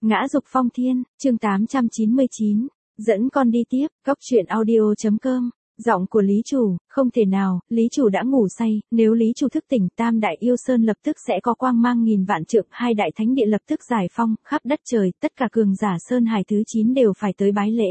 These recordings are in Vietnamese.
Ngã dục phong thiên, chương 899. Dẫn con đi tiếp, góc truyện audio.com. Giọng của Lý Chủ, không thể nào, Lý Chủ đã ngủ say, nếu Lý Chủ thức tỉnh, Tam Đại Yêu Sơn lập tức sẽ có quang mang nghìn vạn trượng, hai đại thánh địa lập tức giải phong, khắp đất trời, tất cả cường giả Sơn Hải thứ 9 đều phải tới bái lễ.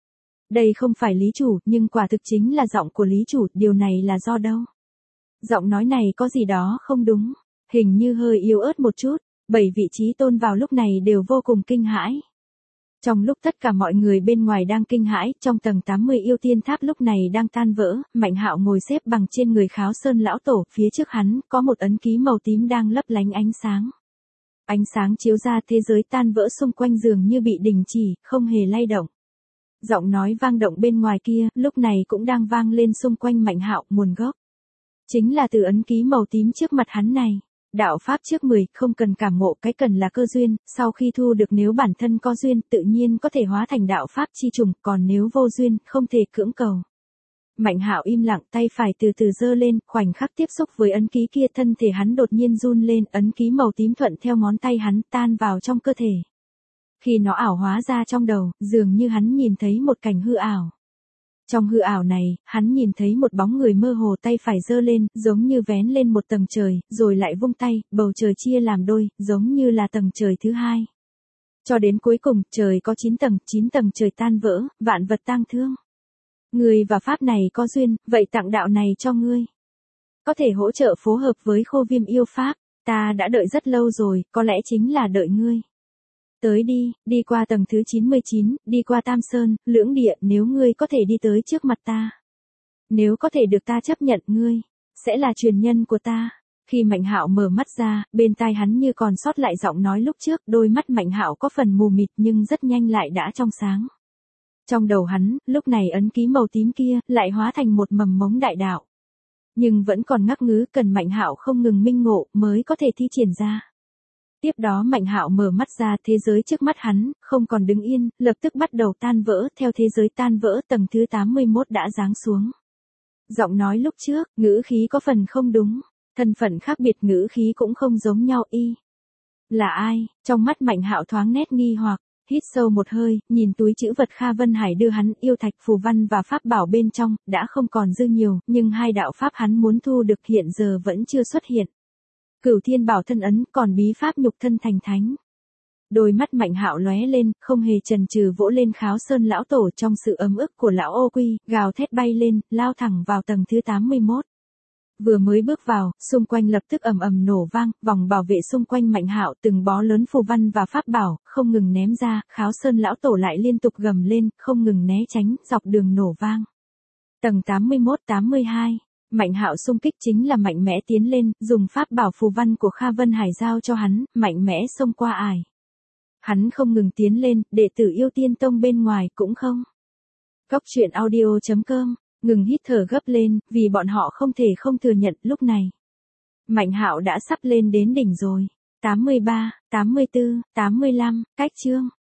Đây không phải Lý Chủ, nhưng quả thực chính là giọng của Lý Chủ, điều này là do đâu? Giọng nói này có gì đó không đúng, hình như hơi yếu ớt một chút. 7 vị trí tôn vào lúc này đều vô cùng kinh hãi. Trong lúc tất cả mọi người bên ngoài đang kinh hãi, trong tầng 80 yêu tiên tháp lúc này đang tan vỡ, Mạnh Hạo ngồi xếp bằng trên người Kháo Sơn lão tổ, phía trước hắn có một ấn ký màu tím đang lấp lánh ánh sáng. Ánh sáng chiếu ra thế giới tan vỡ xung quanh dường như bị đình chỉ, không hề lay động. Giọng nói vang động bên ngoài kia, lúc này cũng đang vang lên xung quanh Mạnh Hạo, nguồn gốc chính là từ ấn ký màu tím trước mặt hắn này. Đạo pháp trước 10, không cần cảm ngộ, cái cần là cơ duyên, sau khi thu được nếu bản thân có duyên, tự nhiên có thể hóa thành đạo pháp chi trùng, còn nếu vô duyên, không thể cưỡng cầu. Mạnh Hạo im lặng, tay phải từ từ giơ lên, khoảnh khắc tiếp xúc với ấn ký kia, thân thể hắn đột nhiên run lên, ấn ký màu tím thuận theo ngón tay hắn tan vào trong cơ thể. Khi nó ảo hóa ra trong đầu, dường như hắn nhìn thấy một cảnh hư ảo. Trong hư ảo này, hắn nhìn thấy một bóng người mơ hồ, tay phải giơ lên, giống như vén lên một tầng trời, rồi lại vung tay, bầu trời chia làm đôi, giống như là tầng trời thứ hai. Cho đến cuối cùng, trời có 9 tầng trời tan vỡ, vạn vật tang thương. Người và pháp này có duyên, vậy tặng đạo này cho ngươi. Có thể hỗ trợ phối hợp với Khô Viêm yêu pháp, ta đã đợi rất lâu rồi, có lẽ chính là đợi ngươi. Tới đi, đi qua tầng thứ 99, đi qua Tam Sơn, Lưỡng Địa, nếu ngươi có thể đi tới trước mặt ta. Nếu có thể được ta chấp nhận ngươi, sẽ là truyền nhân của ta. Khi Mạnh Hạo mở mắt ra, bên tai hắn như còn sót lại giọng nói lúc trước, đôi mắt Mạnh Hạo có phần mù mịt nhưng rất nhanh lại đã trong sáng. Trong đầu hắn, lúc này ấn ký màu tím kia, lại hóa thành một mầm mống đại đạo. Nhưng vẫn còn ngắc ngứ, cần Mạnh Hạo không ngừng minh ngộ, mới có thể thi triển ra. Tiếp đó Mạnh Hạo mở mắt ra, thế giới trước mắt hắn, không còn đứng yên, lập tức bắt đầu tan vỡ, theo thế giới tan vỡ tầng thứ 81 đã giáng xuống. Giọng nói lúc trước, ngữ khí có phần không đúng, thân phận khác biệt, ngữ khí cũng không giống nhau y. Là ai? Trong mắt Mạnh Hạo thoáng nét nghi hoặc, hít sâu một hơi, nhìn túi trữ vật Kha Vân Hải đưa hắn, yêu thạch, phù văn và pháp bảo bên trong, đã không còn dư nhiều, nhưng hai đạo pháp hắn muốn thu được hiện giờ vẫn chưa xuất hiện. Cửu Thiên Bảo Thân Ấn, còn bí pháp nhục thân thành thánh. Đôi mắt Mạnh Hạo lóe lên, không hề chần chừ vỗ lên Kháo Sơn lão tổ, trong sự ấm ức của lão ô quy, gào thét bay lên, lao thẳng vào tầng thứ 81. Vừa mới bước vào, xung quanh lập tức ầm ầm nổ vang, vòng bảo vệ xung quanh Mạnh Hạo, từng bó lớn phù văn và pháp bảo, không ngừng ném ra, Kháo Sơn lão tổ lại liên tục gầm lên, không ngừng né tránh, dọc đường nổ vang. Tầng 81, 82. Mạnh Hạo xung kích chính là mạnh mẽ tiến lên, dùng pháp bảo phù văn của Kha Vân Hải giao cho hắn, mạnh mẽ xông qua ải. Hắn không ngừng tiến lên, đệ tử Yêu Tiên Tông bên ngoài cũng không. Góc truyện audio.com, ngừng hít thở gấp lên, vì bọn họ không thể không thừa nhận lúc này. Mạnh Hạo đã sắp lên đến đỉnh rồi. 83, 84, 85, cách chương.